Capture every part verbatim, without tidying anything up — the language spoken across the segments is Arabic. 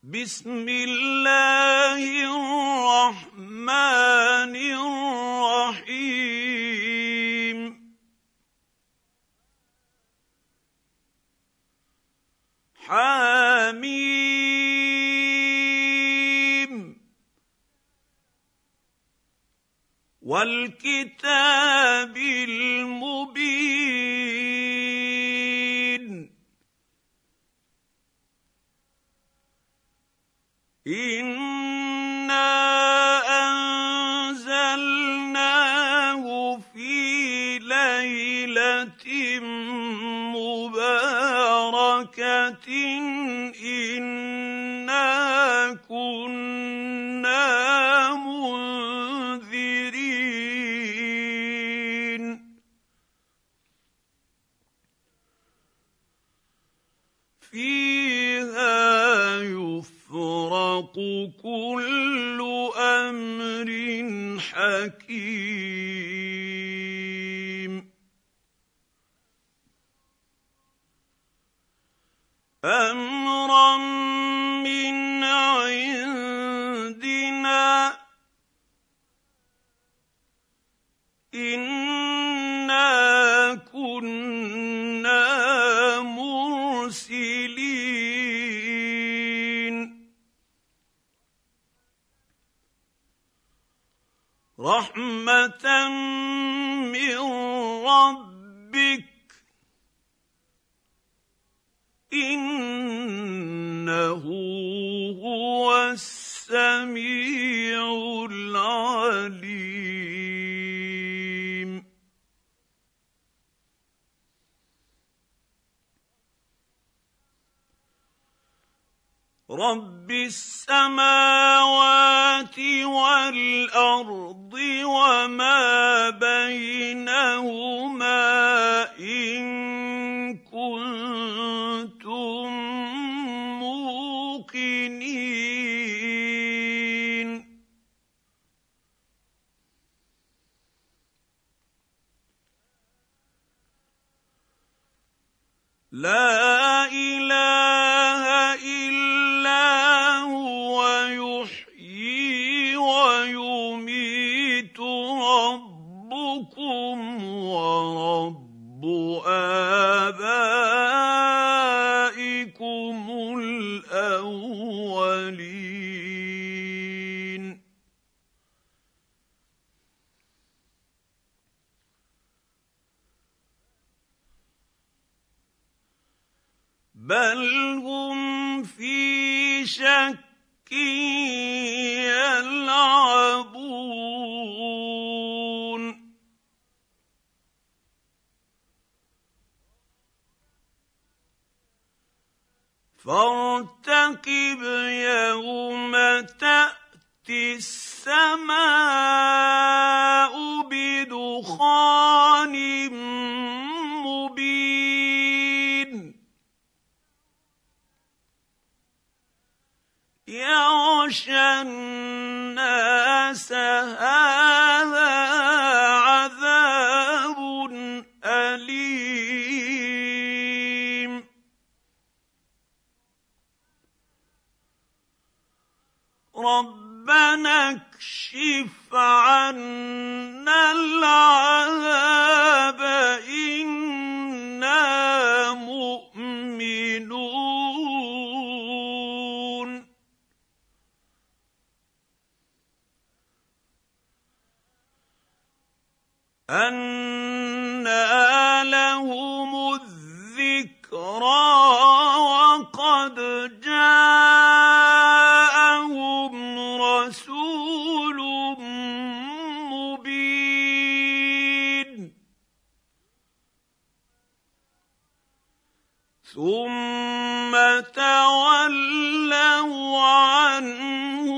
بسم الله الرحمن الرحيم حميم والكتاب المبين إنا أنزلناه في ليلة مباركة إنا كنا منذرين فيها يفرق كل أمر حكيم أمرا من عندنا إنا كنا مرسلين رحمة من ربك إنه هو السميع العليم رب السماوات والأرض وما بينهما إن كنتم موقنين لا إله إلا هو يحيي ويميت ربكم ورب آبائكم الأولين بل هم في شك يلعبون فارتقب يوم تأتي السماء بدخان مبين يغشى الناس هذا عذاب أليم ربنا اكشف عنا العذاب إنا مؤمنون أنى لهم الذكرى وقد جاءهم رسول مبين ثم تولوا عنه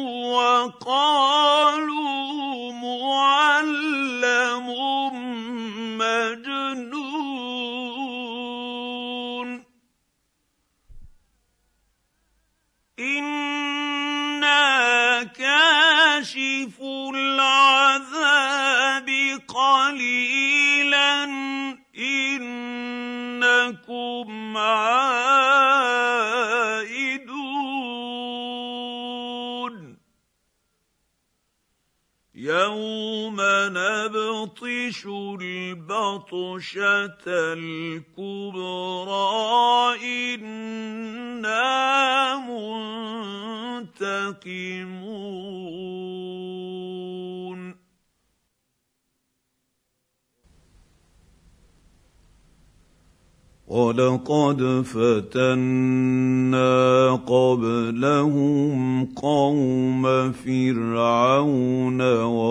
وقالوا معلم مجنون إنا كاشف العذاب قليلا إنكم عائدون يوم نبطش البطشه الكبرى انا منتقمون ولقد فتنا قبلهم قوم فرعون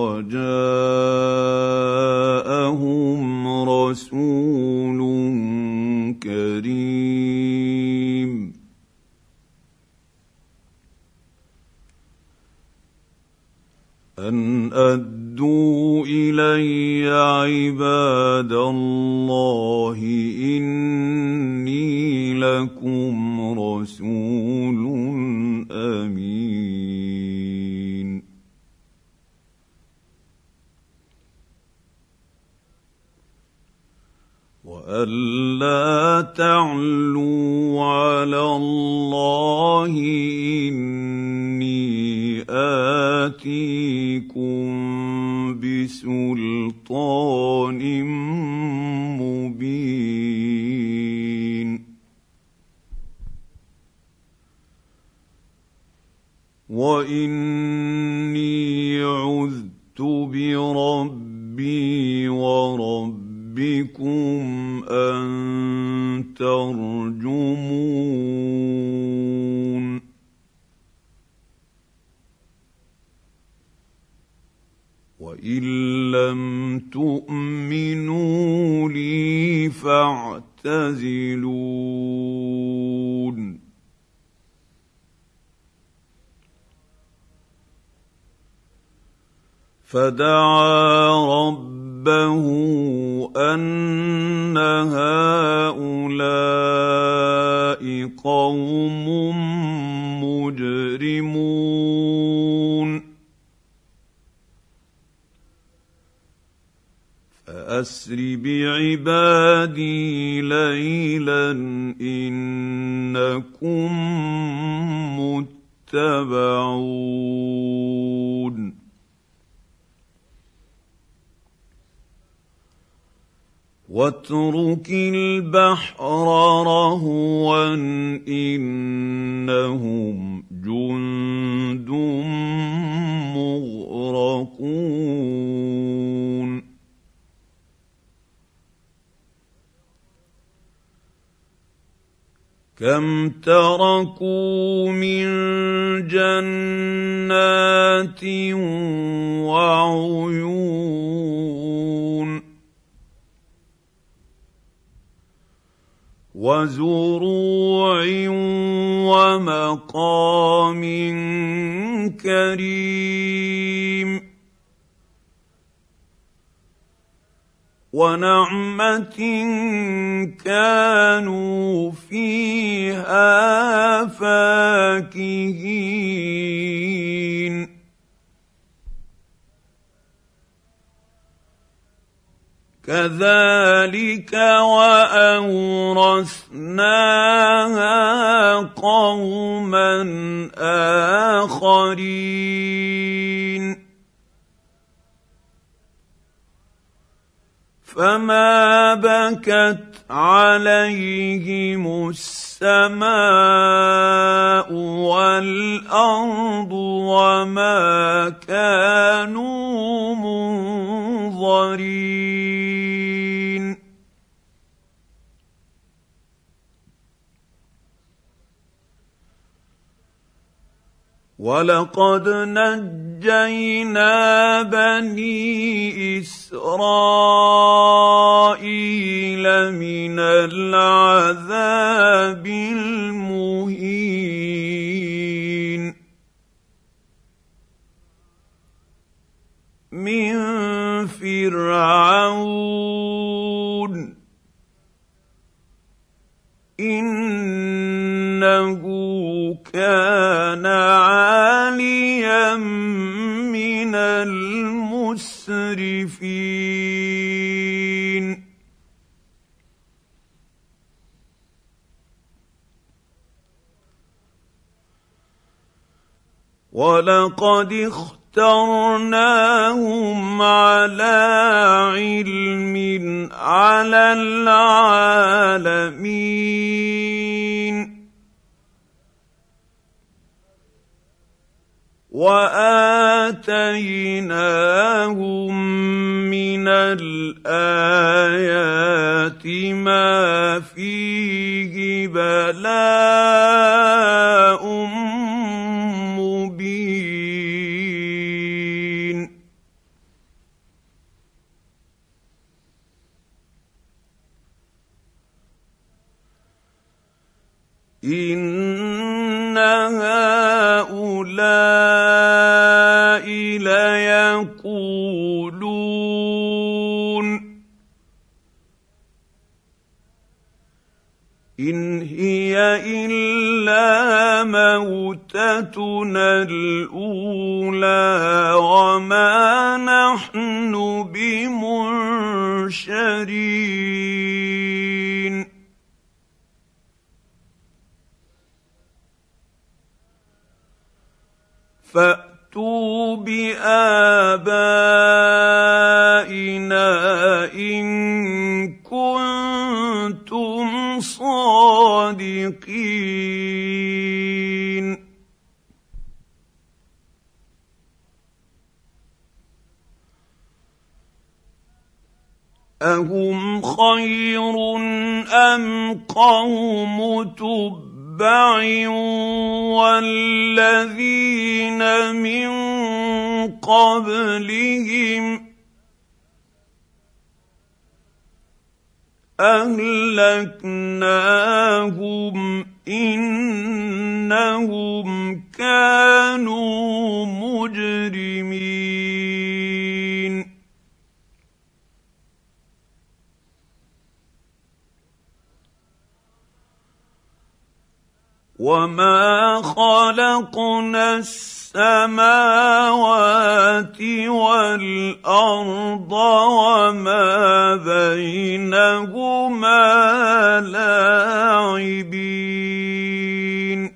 وجاءهم رسول كريم أن أدوا إلي عباد الله إني لكم رسول أمين وألا تعلوا على الله إني آتيكم بسلطان مبين وإني عذت بربي وربكم أن ترجمون وإن لم تؤمنوا لي فاعتزلون فدعا ربه أن هؤلاء قوم مجرمون فأسر بعبادي ليلا إنكم متبعون واترك البحر رهوا إنهم جند مغرقون كم تركوا من جنات وعيون وزروع ومقام كريم ونعمة كانوا فيها فاكهين كذلك وأورثناها قوما آخرين فما بكت عليهم السماء والأرض وما كانوا منظرين ولقد نجينا بني إسرائيل من العذاب المهين من فرعون إنه كان عاليا من المسرفين ولقد اخترنا اخترناهم على علم على العالمين وآتيناهم من الآيات ما فيه بلاء مبين إن هؤلاء ليقولون إن هي إلا موتتنا الأولى وما نحن بمنشرين فأتوا بآبائنا إن كنتم صادقين أهم خير أم قوم تبع والذين من قبلهم أهلكناهم إنهم كانوا مجرمين وما خلقنا السماوات والأرض وما بينهما لاعبين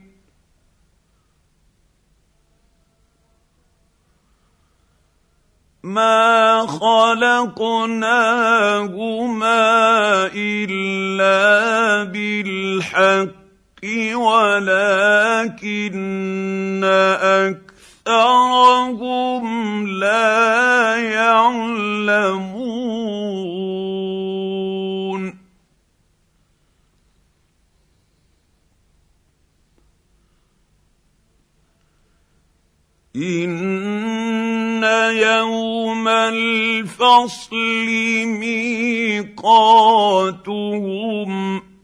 ما خلقناهما إلا بالحق ولكن أكثرهم لا يعلمون إن يوم الفصل ميقاتهم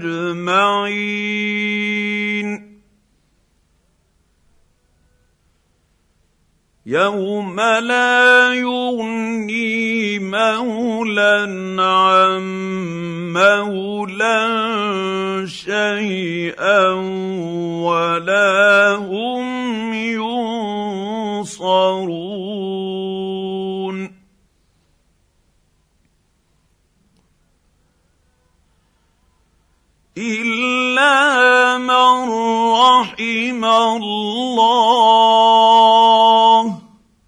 أجمعين يوم لا يغني مولى عن مولى شيئا ولا هم ينصرون إلا من رحم الله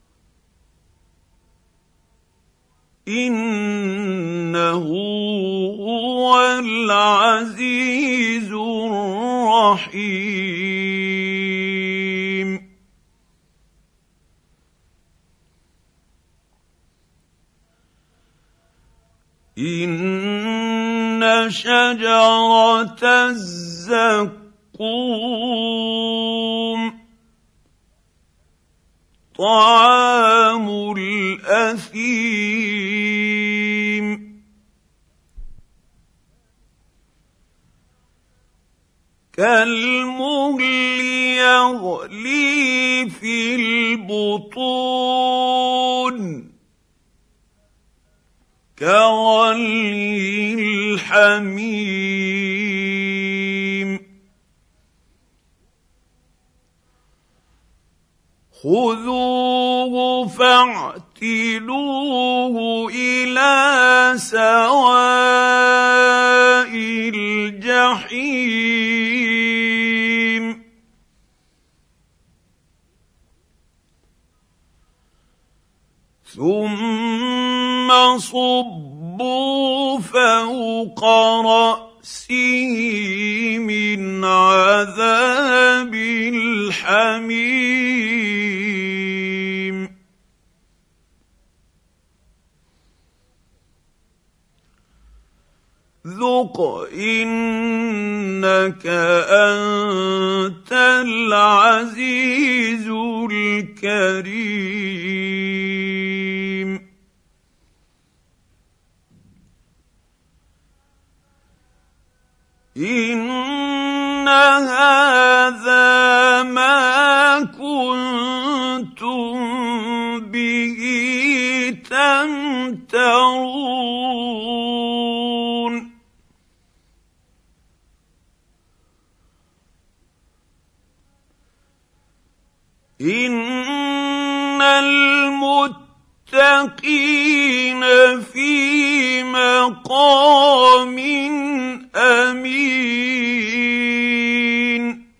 إنه هو العزيز الرحيم إن شجرة الزقوم طعام الأثيم كالمهل يغلي في البطون كغلي الحميم خذوه فاعتلوه إلى سواء الجحيم ثم صبوا فوق رأسه من عذاب الحميم ذق إنك أنت العزيز الكريم إن هذا ما كنتم به تمترون إن المتقين في مقام أمين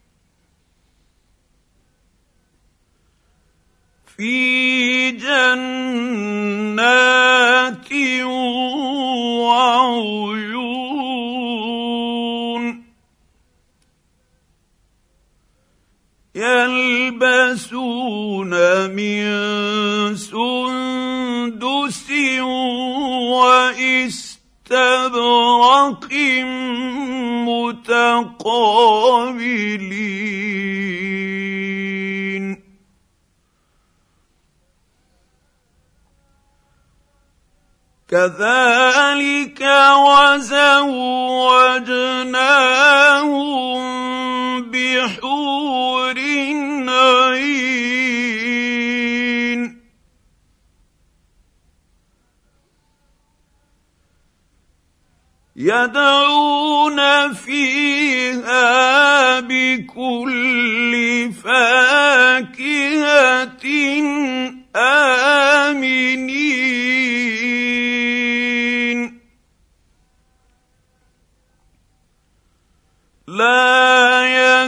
في جنات وعيون يلبسون من سندس واستبرق متقابلين كذلك وزوجناهم بحور عين يدعون فيها بكل فاكهة آمنين لا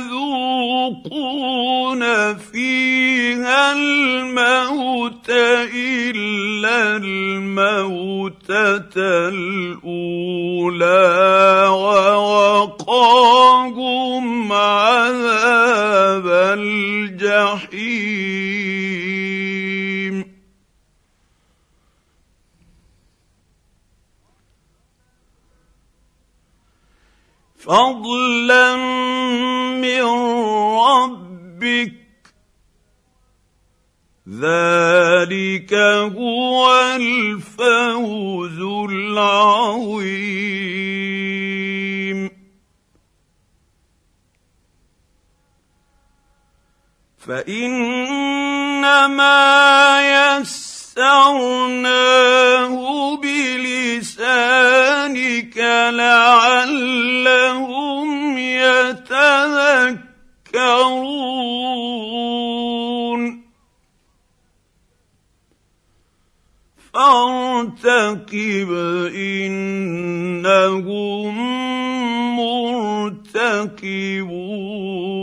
يذوقون فيها الموت إلا الموتة الأولى ووقاهم عذاب الجحيم فضلا من ربك ذلك هو الفوز العظيم فإنما يسرناه بلسانك لعلهم يتذكرون فارتقب إنهم مرتقبون